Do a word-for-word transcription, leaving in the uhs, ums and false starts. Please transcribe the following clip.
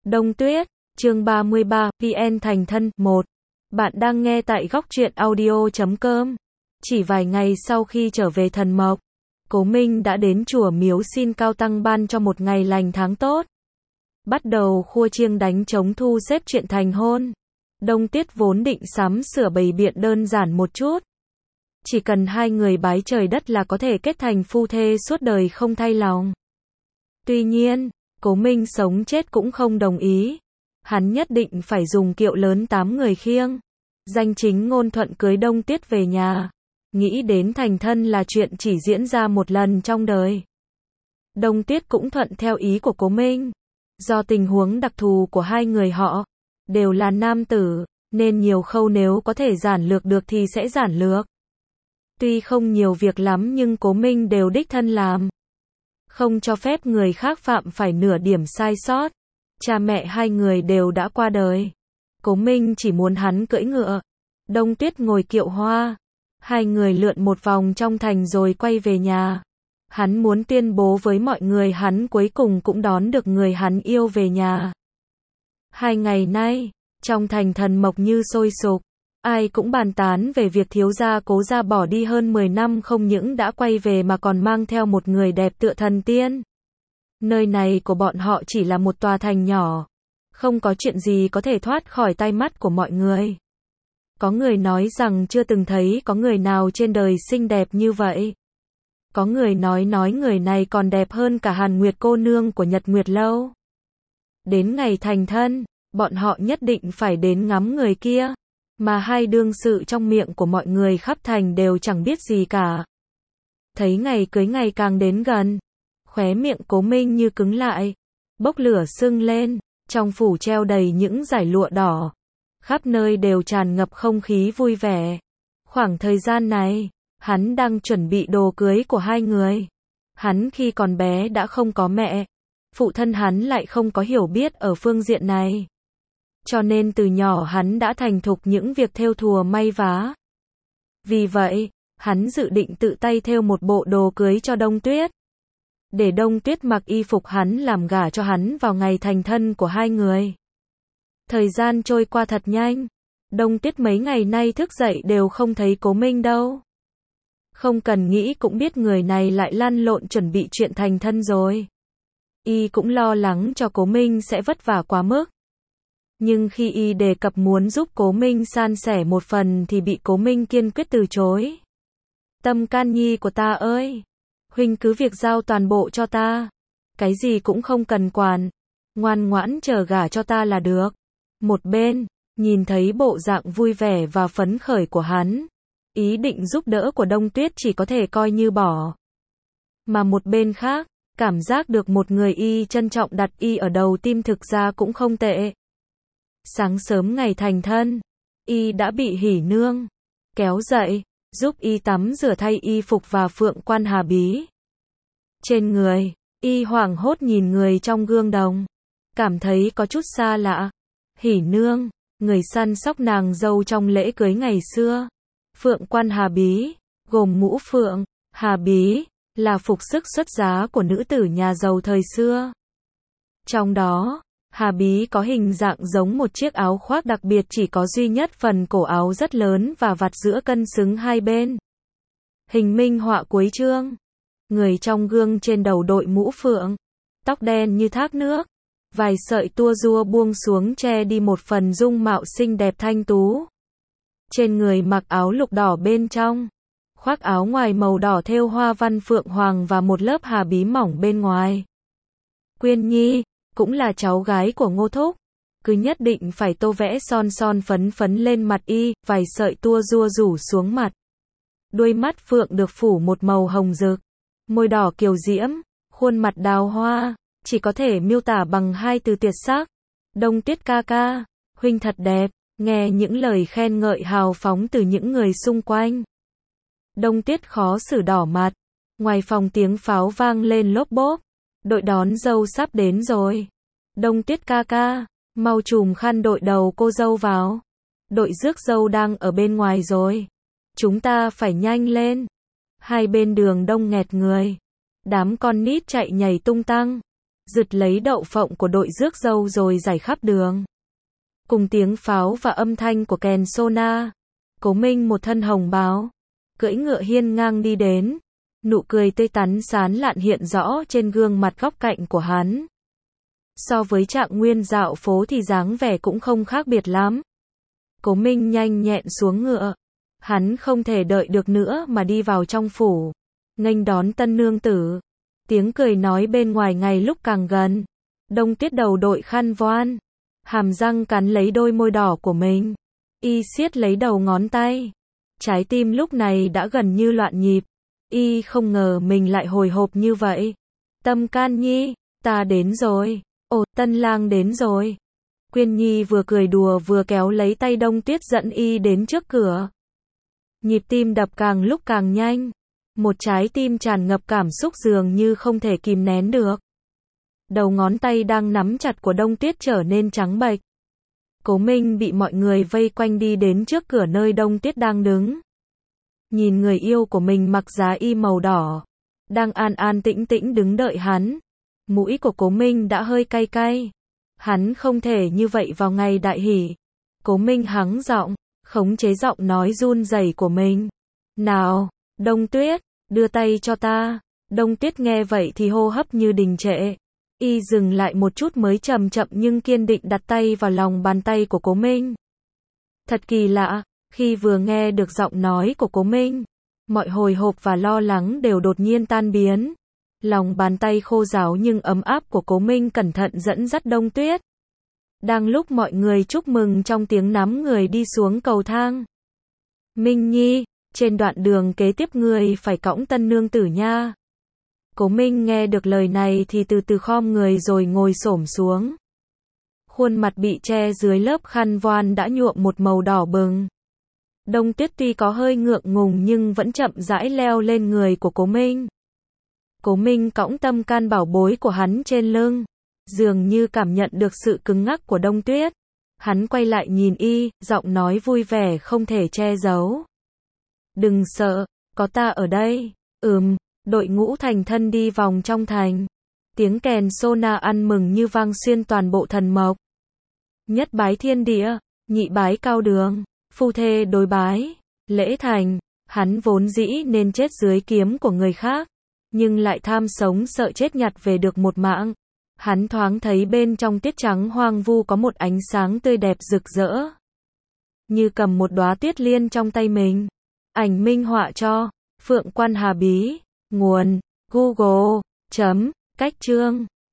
Đông Tuyết, chương ba mươi ba, vê en thành thân, một. Bạn đang nghe tại góc truyện audio chấm com. Chỉ vài ngày sau khi trở về Thần Mộc, Cố Minh đã đến chùa miếu xin Cao Tăng ban cho một ngày lành tháng tốt. Bắt đầu khua chiêng đánh trống thu xếp chuyện thành hôn. Đông Tuyết vốn định sắm sửa bày biện đơn giản một chút. Chỉ cần hai người bái trời đất là có thể kết thành phu thê suốt đời không thay lòng. Tuy nhiên, Cố Minh sống chết cũng không đồng ý. Hắn nhất định phải dùng kiệu lớn tám người khiêng. Danh chính ngôn thuận cưới Đông Tuyết về nhà. Nghĩ đến thành thân là chuyện chỉ diễn ra một lần trong đời. Đông Tuyết cũng thuận theo ý của Cố Minh. Do tình huống đặc thù của hai người họ, đều là nam tử, nên nhiều khâu nếu có thể giản lược được thì sẽ giản lược. Tuy không nhiều việc lắm nhưng Cố Minh đều đích thân làm. Không cho phép người khác phạm phải nửa điểm sai sót. Cha mẹ hai người đều đã qua đời. Cố Minh chỉ muốn hắn cưỡi ngựa. Đông Tuyết ngồi kiệu hoa. Hai người lượn một vòng trong thành rồi quay về nhà. Hắn muốn tuyên bố với mọi người hắn cuối cùng cũng đón được người hắn yêu về nhà. Hai ngày nay, trong thành Thần Mộc như sôi sục. Ai cũng bàn tán về việc thiếu gia Cố gia bỏ đi hơn mười năm không những đã quay về mà còn mang theo một người đẹp tựa thần tiên. Nơi này của bọn họ chỉ là một tòa thành nhỏ. Không có chuyện gì có thể thoát khỏi tai mắt của mọi người. Có người nói rằng chưa từng thấy có người nào trên đời xinh đẹp như vậy. Có người nói nói người này còn đẹp hơn cả Hàn Nguyệt cô nương của Nhật Nguyệt Lâu. Đến ngày thành thân, bọn họ nhất định phải đến ngắm người kia. Mà hai đương sự trong miệng của mọi người khắp thành đều chẳng biết gì cả. Thấy ngày cưới ngày càng đến gần, khóe miệng Cố Minh như cứng lại, bốc lửa sưng lên, trong phủ treo đầy những dải lụa đỏ. Khắp nơi đều tràn ngập không khí vui vẻ. Khoảng thời gian này, hắn đang chuẩn bị đồ cưới của hai người. Hắn khi còn bé đã không có mẹ. Phụ thân hắn lại không có hiểu biết ở phương diện này. Cho nên từ nhỏ hắn đã thành thục những việc thêu thùa may vá. Vì vậy, hắn dự định tự tay thêu một bộ đồ cưới cho Đông Tuyết. Để Đông Tuyết mặc y phục hắn làm gả cho hắn vào ngày thành thân của hai người. Thời gian trôi qua thật nhanh. Đông Tuyết mấy ngày nay thức dậy đều không thấy Cố Minh đâu. Không cần nghĩ cũng biết người này lại lăn lộn chuẩn bị chuyện thành thân rồi. Y cũng lo lắng cho Cố Minh sẽ vất vả quá mức. Nhưng khi y đề cập muốn giúp Cố Minh san sẻ một phần thì bị Cố Minh kiên quyết từ chối. Tâm can nhi của ta ơi! Huynh cứ việc giao toàn bộ cho ta. Cái gì cũng không cần quản. Ngoan ngoãn chờ gả cho ta là được. Một bên, nhìn thấy bộ dạng vui vẻ và phấn khởi của hắn. Ý định giúp đỡ của Đông Tuyết chỉ có thể coi như bỏ. Mà một bên khác, cảm giác được một người y trân trọng đặt y ở đầu tim thực ra cũng không tệ. Sáng sớm ngày thành thân, y đã bị Hỉ Nương kéo dậy, giúp y tắm rửa thay y phục và Phượng Quan Hà Bí. Trên người, y hoảng hốt nhìn người trong gương đồng, cảm thấy có chút xa lạ. Hỉ Nương, người săn sóc nàng dâu trong lễ cưới ngày xưa. Phượng Quan Hà Bí, gồm mũ phượng, hà bí, là phục sức xuất giá của nữ tử nhà giàu thời xưa. Trong đó, hà bí có hình dạng giống một chiếc áo khoác đặc biệt chỉ có duy nhất phần cổ áo rất lớn và vạt giữa cân xứng hai bên. Hình minh họa cuối chương. Người trong gương trên đầu đội mũ phượng, tóc đen như thác nước. Vài sợi tua rua buông xuống che đi một phần dung mạo xinh đẹp thanh tú. Trên người mặc áo lục đỏ bên trong. Khoác áo ngoài màu đỏ thêu hoa văn phượng hoàng và một lớp hà bí mỏng bên ngoài. Quyên Nhi, cũng là cháu gái của Ngô Thúc. Cứ nhất định phải tô vẽ son son phấn phấn lên mặt y, vài sợi tua rua rủ xuống mặt. Đuôi mắt phượng được phủ một màu hồng rực. Môi đỏ kiều diễm, khuôn mặt đào hoa. Chỉ có thể miêu tả bằng hai từ tuyệt sắc. Đông Tuyết ca ca, huynh thật đẹp. Nghe những lời khen ngợi hào phóng từ những người xung quanh. Đông Tuyết khó xử đỏ mặt. Ngoài phòng tiếng pháo vang lên lốp bốp. Đội đón dâu sắp đến rồi. Đông Tuyết ca ca, mau chùm khăn đội đầu cô dâu vào. Đội rước dâu đang ở bên ngoài rồi. Chúng ta phải nhanh lên. Hai bên đường đông nghẹt người. Đám con nít chạy nhảy tung tăng. rực lấy đậu phộng của đội rước dâu rồi rải khắp đường. Cùng tiếng pháo và âm thanh của kèn sona, Cố Minh một thân hồng bào, cưỡi ngựa hiên ngang đi đến, nụ cười tươi tắn sán lạn hiện rõ trên gương mặt góc cạnh của hắn. So với Trạng Nguyên dạo phố thì dáng vẻ cũng không khác biệt lắm. Cố Minh nhanh nhẹn xuống ngựa, hắn không thể đợi được nữa mà đi vào trong phủ, nghênh đón tân nương tử. Tiếng cười nói bên ngoài ngày lúc càng gần. Đông Tuyết đầu đội khăn voan, hàm răng cắn lấy đôi môi đỏ của mình. Y siết lấy đầu ngón tay. Trái tim lúc này đã gần như loạn nhịp. Y không ngờ mình lại hồi hộp như vậy. Tâm Can Nhi, ta đến rồi. Ồ, tân lang đến rồi. Quyên Nhi vừa cười đùa vừa kéo lấy tay Đông Tuyết dẫn Y đến trước cửa. Nhịp tim đập càng lúc càng nhanh. Một trái tim tràn ngập cảm xúc dường như không thể kìm nén được. Đầu ngón tay đang nắm chặt của Đông Tuyết trở nên trắng bệch. Cố Minh bị mọi người vây quanh đi đến trước cửa nơi Đông Tuyết đang đứng. Nhìn người yêu của mình mặc giá y màu đỏ, đang an an tĩnh tĩnh đứng đợi hắn. Mũi của Cố Minh đã hơi cay cay. Hắn không thể như vậy vào ngày đại hỷ. Cố Minh hắng giọng, khống chế giọng nói run rẩy của mình. Nào, Đông Tuyết, đưa tay cho ta. Đông Tuyết nghe vậy thì hô hấp như đình trệ. Y dừng lại một chút mới chậm chậm nhưng kiên định đặt tay vào lòng bàn tay của Cố Minh. Thật kỳ lạ, khi vừa nghe được giọng nói của Cố Minh, mọi hồi hộp và lo lắng đều đột nhiên tan biến. Lòng bàn tay khô ráo nhưng ấm áp của Cố Minh cẩn thận dẫn dắt Đông Tuyết. Đang lúc mọi người chúc mừng trong tiếng nắm người đi xuống cầu thang. Minh Nhi, trên đoạn đường kế tiếp ngươi phải cõng tân nương tử nha. Cố Minh nghe được lời này thì từ từ khom người rồi ngồi xổm xuống. Khuôn mặt bị che dưới lớp khăn voan đã nhuộm một màu đỏ bừng. Đông Tuyết tuy có hơi ngượng ngùng nhưng vẫn chậm rãi leo lên người của Cố Minh. Cố Minh cõng Tâm Can bảo bối của hắn trên lưng, dường như cảm nhận được sự cứng ngắc của Đông Tuyết. Hắn quay lại nhìn Y, giọng nói vui vẻ không thể che giấu. Đừng sợ, có ta ở đây. Ừm, đội ngũ thành thân đi vòng trong thành. Tiếng kèn sona ăn mừng như vang xuyên toàn bộ thần mộc. Nhất bái thiên địa, nhị bái cao đường, phu thê đối bái, lễ thành. Hắn vốn dĩ nên chết dưới kiếm của người khác, nhưng lại tham sống sợ chết nhặt về được một mạng. Hắn thoáng thấy bên trong tiết trắng hoang vu có một ánh sáng tươi đẹp rực rỡ, như cầm một đóa tuyết liên trong tay mình. Ảnh minh họa cho Phượng Quan Hà Bí. Nguồn Google. Chấm. Cách chương